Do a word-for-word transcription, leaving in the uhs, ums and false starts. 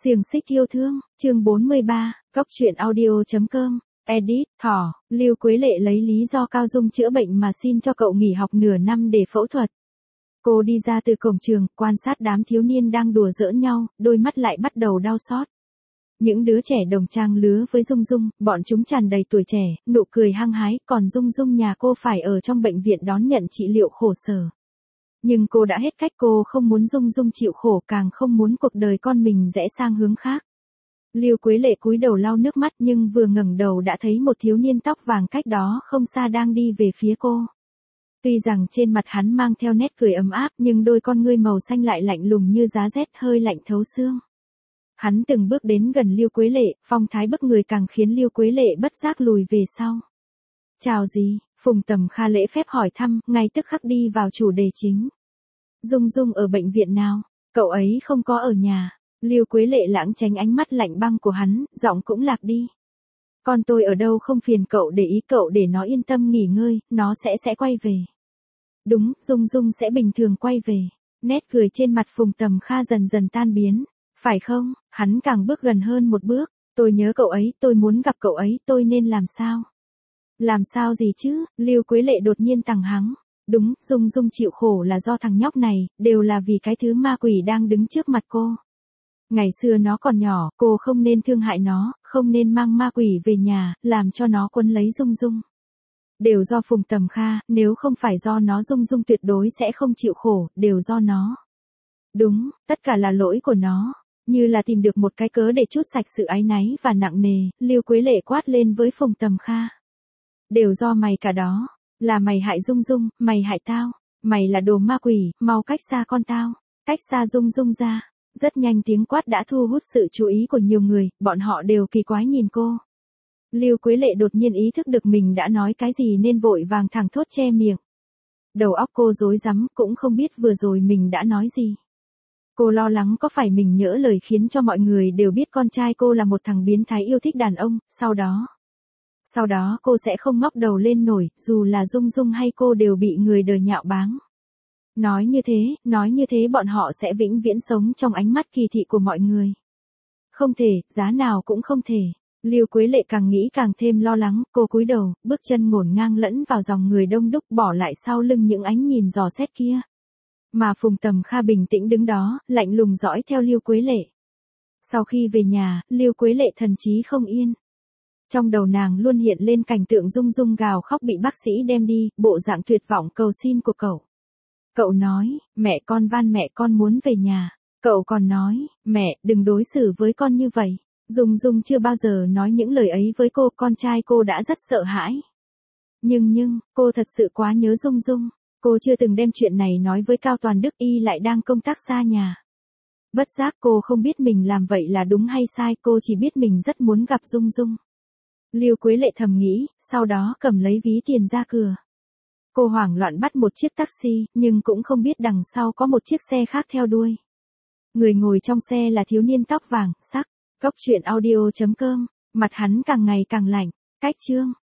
Xiềng xích yêu thương, chương bốn mươi ba, góc truyện audio.com, edit, thỏ, Lưu Quế Lệ lấy lý do Cao Dung chữa bệnh mà xin cho cậu nghỉ học nửa năm để phẫu thuật. Cô đi ra từ cổng trường, quan sát đám thiếu niên đang đùa giỡn nhau, đôi mắt lại bắt đầu đau xót. Những đứa trẻ đồng trang lứa với Dung Dung, bọn chúng tràn đầy tuổi trẻ, nụ cười hăng hái, còn Dung Dung nhà cô phải ở trong bệnh viện đón nhận trị liệu khổ sở. Nhưng cô đã hết cách, cô không muốn Dung Dung chịu khổ, càng không muốn cuộc đời con mình rẽ sang hướng khác. Lưu Quế Lệ cúi đầu lau nước mắt, nhưng vừa ngẩng đầu đã thấy một thiếu niên tóc vàng cách đó không xa đang đi về phía cô. Tuy rằng trên mặt hắn mang theo nét cười ấm áp, nhưng đôi con ngươi màu xanh lại lạnh lùng như giá rét, hơi lạnh thấu xương. Hắn từng bước đến gần Lưu Quế Lệ, phong thái bức người càng khiến Lưu Quế Lệ bất giác lùi về sau. "Chào gì?" Phùng Tầm Kha lễ phép hỏi thăm, ngay tức khắc đi vào chủ đề chính. "Dung Dung ở bệnh viện nào? Cậu ấy không có ở nhà." Lưu Quế Lệ lãng tránh ánh mắt lạnh băng của hắn, giọng cũng lạc đi. "Con tôi ở đâu không phiền cậu để ý, cậu để nó yên tâm nghỉ ngơi, nó sẽ sẽ quay về." "Đúng, Dung Dung sẽ bình thường quay về." Nét cười trên mặt Phùng Tầm Kha dần dần tan biến. "Phải không?" Hắn càng bước gần hơn một bước. "Tôi nhớ cậu ấy, tôi muốn gặp cậu ấy, tôi nên làm sao?" "Làm sao gì chứ?" Lưu Quế Lệ đột nhiên tằng hắng. "Đúng, Dung Dung chịu khổ là do thằng nhóc này, đều là vì cái thứ ma quỷ đang đứng trước mặt cô. Ngày xưa nó còn nhỏ, cô không nên thương hại nó, không nên mang ma quỷ về nhà, làm cho nó quấn lấy Dung Dung. Đều do Phùng Tầm Kha, nếu không phải do nó Dung Dung tuyệt đối sẽ không chịu khổ, đều do nó. Đúng, tất cả là lỗi của nó." Như là tìm được một cái cớ để trút sạch sự áy náy và nặng nề, Lưu Quế Lệ quát lên với Phùng Tầm Kha. "Đều do mày cả đó, là mày hại Dung Dung, mày hại tao, mày là đồ ma quỷ, mau cách xa con tao, cách xa Dung Dung ra." Rất nhanh tiếng quát đã thu hút sự chú ý của nhiều người, bọn họ đều kỳ quái nhìn cô. Lưu Quế Lệ đột nhiên ý thức được mình đã nói cái gì nên vội vàng thẳng thốt che miệng. Đầu óc cô rối rắm, cũng không biết vừa rồi mình đã nói gì. Cô lo lắng có phải mình nhỡ lời khiến cho mọi người đều biết con trai cô là một thằng biến thái yêu thích đàn ông, sau đó. Sau đó cô sẽ không ngóc đầu lên nổi, dù là Dung Dung hay cô đều bị người đời nhạo báng. Nói như thế, nói như thế bọn họ sẽ vĩnh viễn sống trong ánh mắt kỳ thị của mọi người. Không thể, giá nào cũng không thể. Lưu Quế Lệ càng nghĩ càng thêm lo lắng, cô cúi đầu, bước chân ngổn ngang lẫn vào dòng người đông đúc, bỏ lại sau lưng những ánh nhìn dò xét kia. Mà Phùng Tầm Kha bình tĩnh đứng đó, lạnh lùng dõi theo Lưu Quế Lệ. Sau khi về nhà, Lưu Quế Lệ thần trí không yên. Trong đầu nàng luôn hiện lên cảnh tượng Dung Dung gào khóc bị bác sĩ đem đi, bộ dạng tuyệt vọng cầu xin của cậu. Cậu nói, "Mẹ con van mẹ con muốn về nhà." Cậu còn nói, "Mẹ, đừng đối xử với con như vậy." Dung Dung chưa bao giờ nói những lời ấy với cô, con trai cô đã rất sợ hãi. Nhưng nhưng, cô thật sự quá nhớ Dung Dung. Cô chưa từng đem chuyện này nói với Cao Toàn Đức, y lại đang công tác xa nhà. Bất giác cô không biết mình làm vậy là đúng hay sai, cô chỉ biết mình rất muốn gặp Dung Dung. Lưu Quế Lệ thầm nghĩ, sau đó cầm lấy ví tiền ra cửa. Cô hoảng loạn bắt một chiếc taxi, nhưng cũng không biết đằng sau có một chiếc xe khác theo đuôi. Người ngồi trong xe là thiếu niên tóc vàng, sắc. Góc truyện audio.com, mặt hắn càng ngày càng lạnh. Cách chương